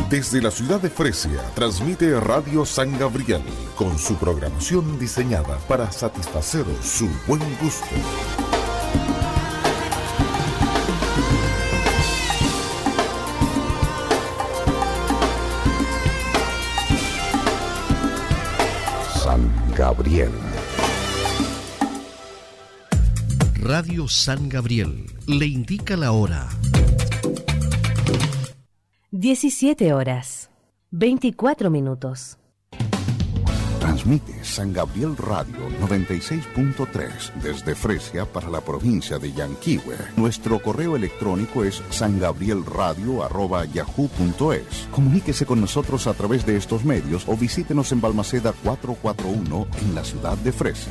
Desde la ciudad de Fresia, transmite Radio San Gabriel, con su programación diseñada para satisfacer su buen gusto. San Gabriel. Radio San Gabriel le indica la hora. 17 horas, 24 minutos. Transmite San Gabriel Radio 96.3 desde Fresia para la provincia de Yanquihue. Nuestro correo electrónico es sangabrielradio@yahoo.es. Comuníquese con nosotros a través de estos medios o visítenos en Balmaceda 441 en la ciudad de Fresia.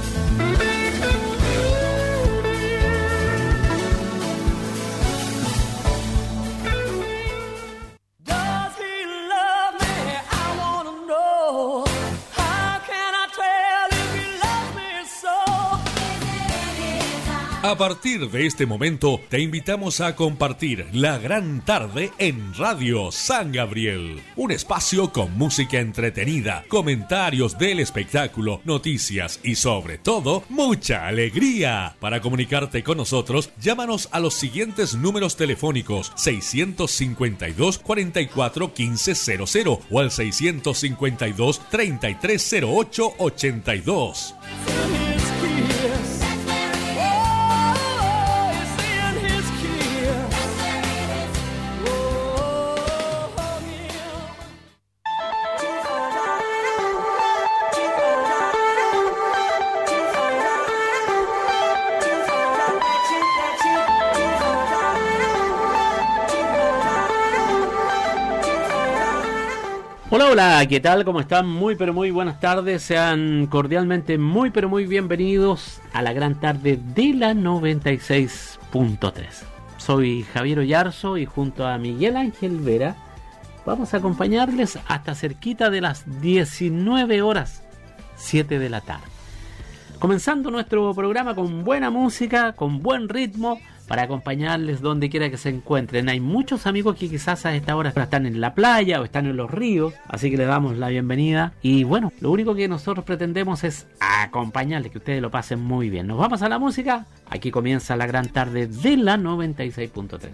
A partir de este momento, te invitamos a compartir la gran tarde en Radio San Gabriel. Un espacio con música entretenida, comentarios del espectáculo, noticias y sobre todo, mucha alegría. Para comunicarte con nosotros, llámanos a los siguientes números telefónicos: 652 44 1500 o al 652 3308 82. Hola, hola, ¿qué tal? ¿Cómo están? Muy pero muy buenas tardes, sean cordialmente muy pero muy bienvenidos a la gran tarde de la 96.3. Soy Javier Oyarzo y junto a Miguel Ángel Vera vamos a acompañarles hasta cerquita de las 19 horas, 7 de la tarde. Comenzando nuestro programa con buena música, con buen ritmo, para acompañarles donde quiera que se encuentren. Hay muchos amigos que quizás a esta hora están en la playa o están en los ríos, así que les damos la bienvenida. Y bueno, lo único que nosotros pretendemos es acompañarles, que ustedes lo pasen muy bien. Nos vamos a la música. Aquí comienza la gran tarde de la 96.3.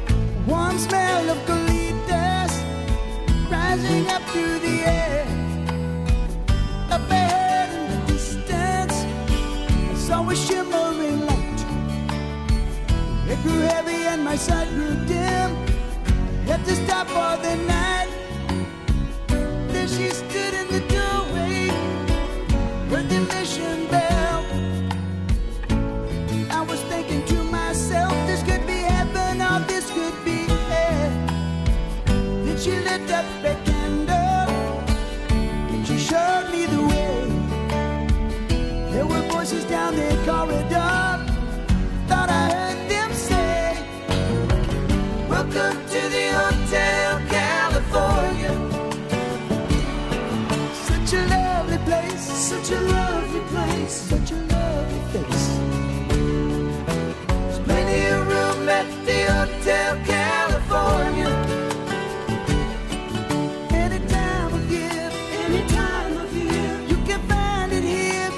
smell of colitas rising up through the air. grew heavy and my sight grew dim. Had to stop for the night. Then she stood in the doorway, heard the mission bell. I was thinking to myself, this could be heaven or this could be hell. Then she lit up a candle and she showed me the way. There were voices down the corridor, thought I heard them say, welcome to the Hotel California. Such a lovely place, such a lovely place, such a lovely face. There's plenty of room at the Hotel California. Any time of year, you can find it here.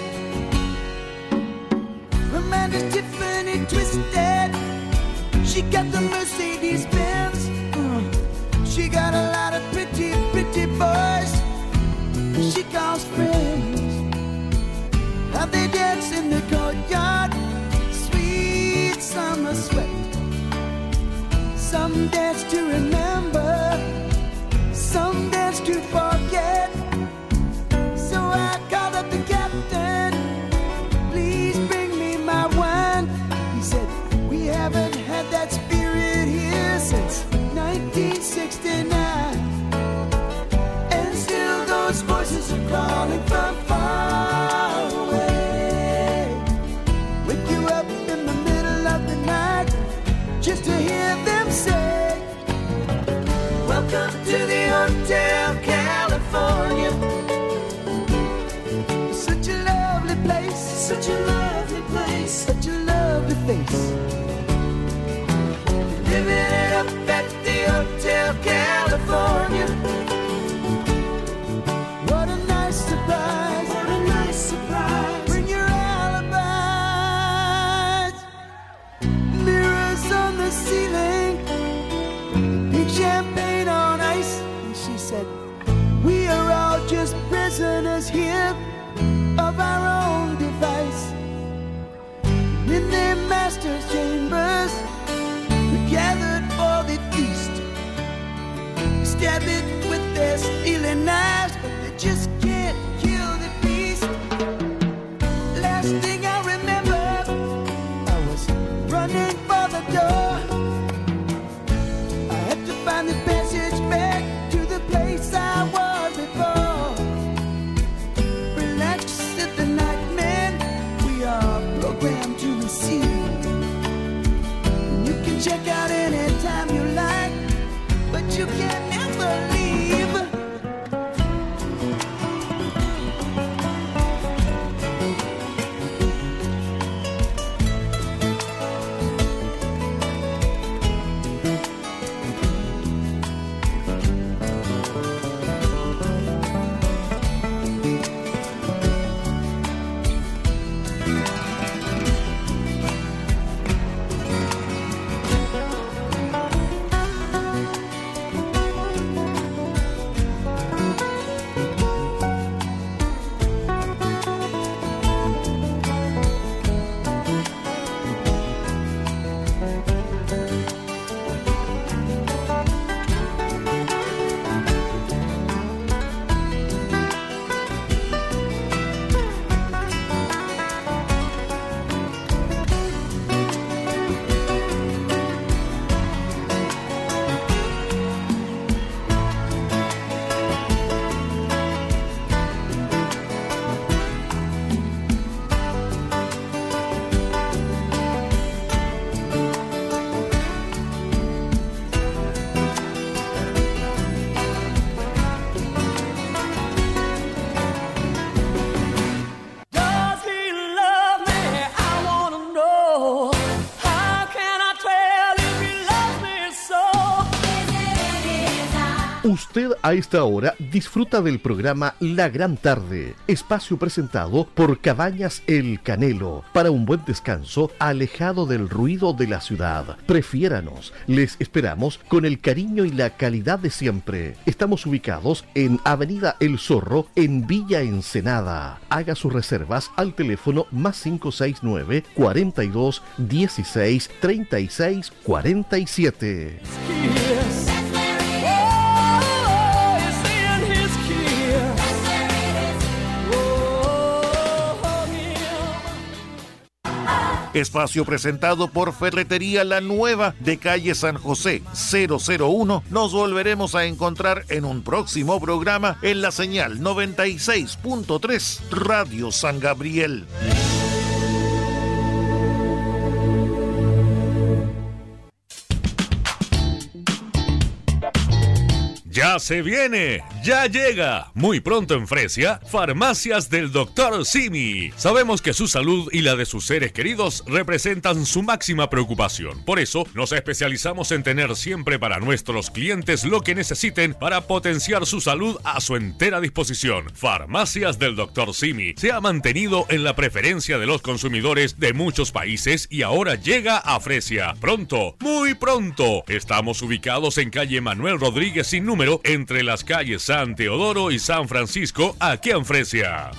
Amanda's Tiffany twisted. She got the Mercedes Benz. She got a lot of pretty, pretty boys she calls friends. How they dance in the courtyard, sweet summer sweat. Some dance to remember, some dance to forget. So I called up the captain, please bring me my wine. He said, we haven't had that spirit here since 1969. And still those voices are calling from far away. Wake you up in the middle of the night just to hear them say, welcome to the Hotel California. Such a lovely place, such a lovely place, such a lovely face. Living it up at the Hotel California. What a nice surprise, what a nice surprise. Bring your alibis. Mirrors on the ceiling, pink champagne on ice. And she said, we are all just prisoners here of our own device. In their master's chambers, we gathered for the feast. Stab it with their stealing knives, but they just can't kill the beast. Last thing I remember, I was running for the door. I had to find the passage back to the place I was before. Relax at the nightman, we are programmed to receive. You can check out anytime you like, but you can never leave. Usted a esta hora disfruta del programa La Gran Tarde, espacio presentado por Cabañas El Canelo, para un buen descanso alejado del ruido de la ciudad. Prefiéranos, les esperamos con el cariño y la calidad de siempre. Estamos ubicados en Avenida El Zorro, en Villa Ensenada. Haga sus reservas al teléfono +569 42 16 36 47. Espacio presentado por Ferretería La Nueva de calle San José 001. Nos volveremos a encontrar en un próximo programa en la señal 96.3 Radio San Gabriel. Ya se viene, ya llega, muy pronto en Fresia, Farmacias del Dr. Simi. Sabemos que su salud y la de sus seres queridos representan su máxima preocupación. Por eso, nos especializamos en tener siempre para nuestros clientes lo que necesiten para potenciar su salud a su entera disposición. Farmacias del Dr. Simi se ha mantenido en la preferencia de los consumidores de muchos países y ahora llega a Fresia. Pronto, muy pronto. Estamos ubicados en calle Manuel Rodríguez sin número, entre las calles San Teodoro y San Francisco, aquí en Fresia.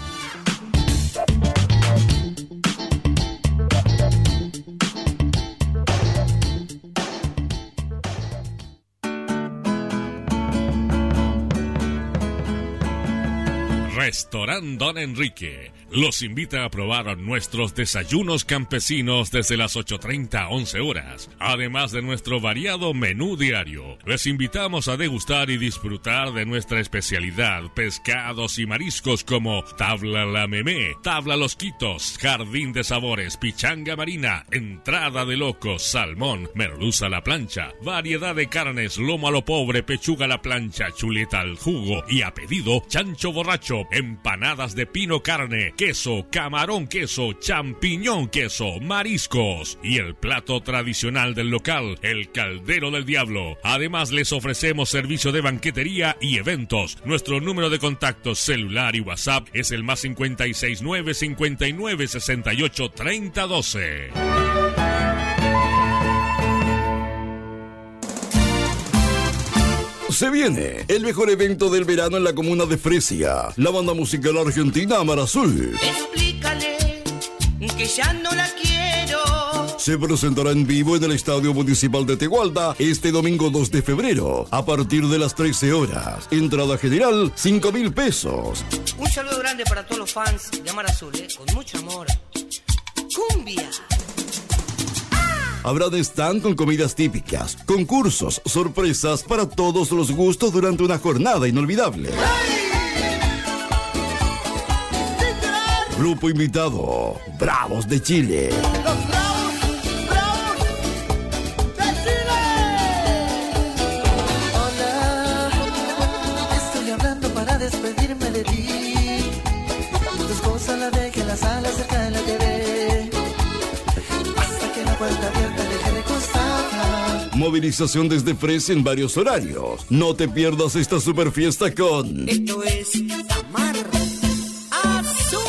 Restaurant Don Enrique los invita a probar nuestros desayunos campesinos desde las 8:30 a 11 horas, además de nuestro variado menú diario. Les invitamos a degustar y disfrutar de nuestra especialidad, pescados y mariscos como tabla la memé, tabla los quitos, jardín de sabores, pichanga marina, entrada de locos, salmón, merluza a la plancha, variedad de carnes, lomo a lo pobre, pechuga a la plancha, chuleta al jugo y a pedido, chancho borracho, empanadas de pino carne, queso, camarón queso, champiñón queso, mariscos y el plato tradicional del local, el caldero del diablo. Además les ofrecemos servicio de banquetería y eventos. Nuestro número de contacto celular y WhatsApp es el +569 59 68 30 12. Se viene el mejor evento del verano en la comuna de Fresia. La banda musical argentina Amar Azul. Explícale que ya no la quiero. Se presentará en vivo en el Estadio Municipal de Tegualda este domingo 2 de febrero a partir de las 13 horas. Entrada general 5.000 pesos. Un saludo grande para todos los fans de Amar Azul, con mucho amor. Cumbia. Habrá de stand con comidas típicas, concursos, sorpresas para todos los gustos durante una jornada inolvidable. Grupo invitado, Bravos de Chile. Los bravos de Chile. Hola, estoy hablando para despedirme de ti. Tu esposa la dejé en la sala cerca de la TV. Hasta que la puerta abierta deje de costar. Movilización desde Fresia en varios horarios. No te pierdas esta super fiesta con... Esto es Amar Azul.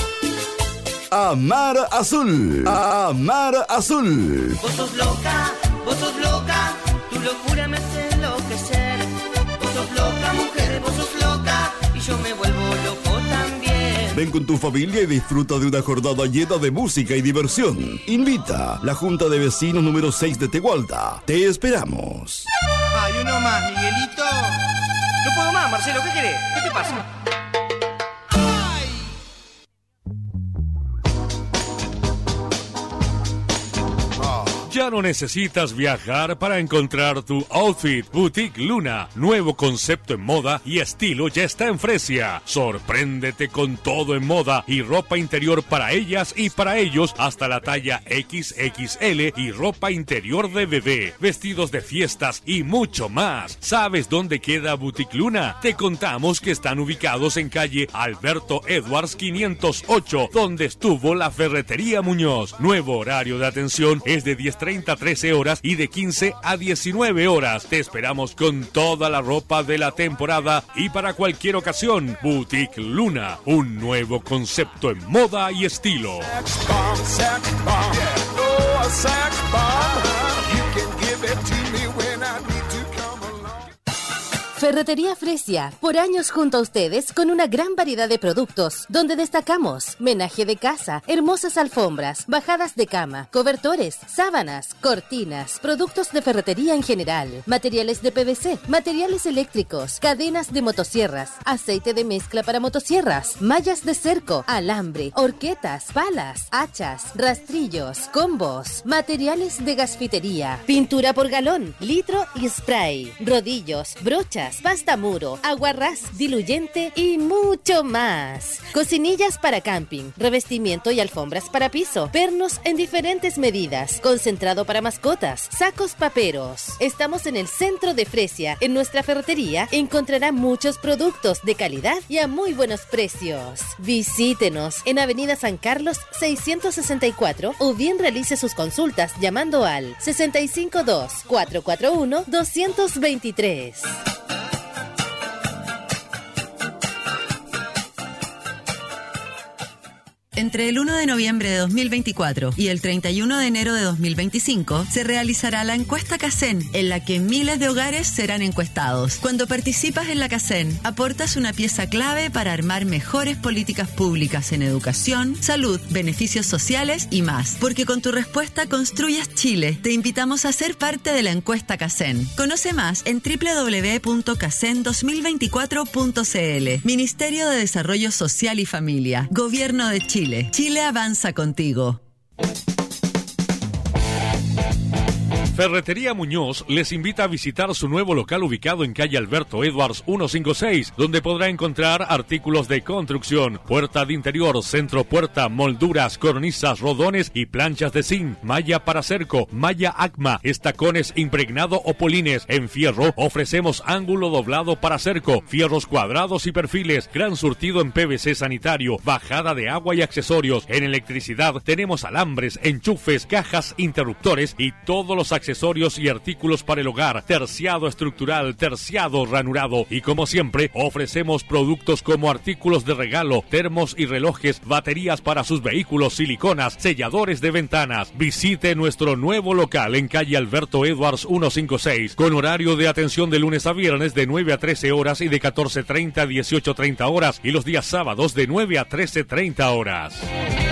Amar Azul. Amar Azul. Vos sos loca, tu locura me hace enloquecer. Vos sos loca, mujer, vos sos loca, y yo me vuelvo loco también. Ven con tu familia y disfruta de una jornada llena de música y diversión. Invita la Junta de Vecinos número 6 de Tegualda. Te esperamos. Ay, uno más, Miguelito. No puedo más, Marcelo, ¿qué querés? ¿Qué te pasa? Ya no necesitas viajar para encontrar tu outfit. Boutique Luna, nuevo concepto en moda y estilo, ya está en Fresia. Sorpréndete con todo en moda y ropa interior para ellas y para ellos hasta la talla XXL y ropa interior de bebé, vestidos de fiestas y mucho más. ¿Sabes dónde queda Boutique Luna? Te contamos que están ubicados en calle Alberto Edwards 508, donde estuvo la Ferretería Muñoz. Nuevo horario de atención es de 10:30 14:30 a 13 horas y de 15 a 19 horas. Te esperamos con toda la ropa de la temporada y para cualquier ocasión. Boutique Luna, un nuevo concepto en moda y estilo. Ferretería Fresia, por años junto a ustedes con una gran variedad de productos, donde destacamos menaje de casa, hermosas alfombras, bajadas de cama, cobertores, sábanas, cortinas, productos de ferretería en general, materiales de PVC, materiales eléctricos, cadenas de motosierras, aceite de mezcla para motosierras, mallas de cerco, alambre, horquetas, palas, hachas, rastrillos, combos, materiales de gasfitería, pintura por galón, litro y spray, rodillos, brochas, pasta muro, aguarrás, diluyente y mucho más. Cocinillas para camping, revestimiento y alfombras para piso, pernos en diferentes medidas, concentrado para mascotas, sacos paperos. Estamos en el centro de Fresia. En nuestra ferretería encontrará muchos productos de calidad y a muy buenos precios. Visítenos en Avenida San Carlos 664 o bien realice sus consultas llamando al 652-441-223. Entre el 1 de noviembre de 2024 y el 31 de enero de 2025 se realizará la encuesta CACEN, en la que miles de hogares serán encuestados. Cuando participas en la CACEN, aportas una pieza clave para armar mejores políticas públicas en educación, salud, beneficios sociales y más. Porque con tu respuesta construyas Chile. Te invitamos a ser parte de la encuesta CACEN. Conoce más en www.cacen2024.cl. Ministerio de Desarrollo Social y Familia. Gobierno de Chile. Chile avanza contigo. Ferretería Muñoz les invita a visitar su nuevo local ubicado en calle Alberto Edwards 156, donde podrá encontrar artículos de construcción, puerta de interior, centro puerta, molduras, cornisas, rodones y planchas de zinc, malla para cerco, malla ACMA, estacones impregnado o polines. En fierro ofrecemos ángulo doblado para cerco, fierros cuadrados y perfiles, gran surtido en PVC sanitario, bajada de agua y accesorios. En electricidad tenemos alambres, enchufes, cajas, interruptores y todos los accesorios y artículos para el hogar, terciado estructural, terciado ranurado, y como siempre ofrecemos productos como artículos de regalo, termos y relojes, baterías para sus vehículos, siliconas, selladores de ventanas. Visite nuestro nuevo local en calle Alberto Edwards 156 con horario de atención de lunes a viernes de 9 a 13 horas y de 14:30 a 18:30 horas y los días sábados de 9 a 13:30 horas.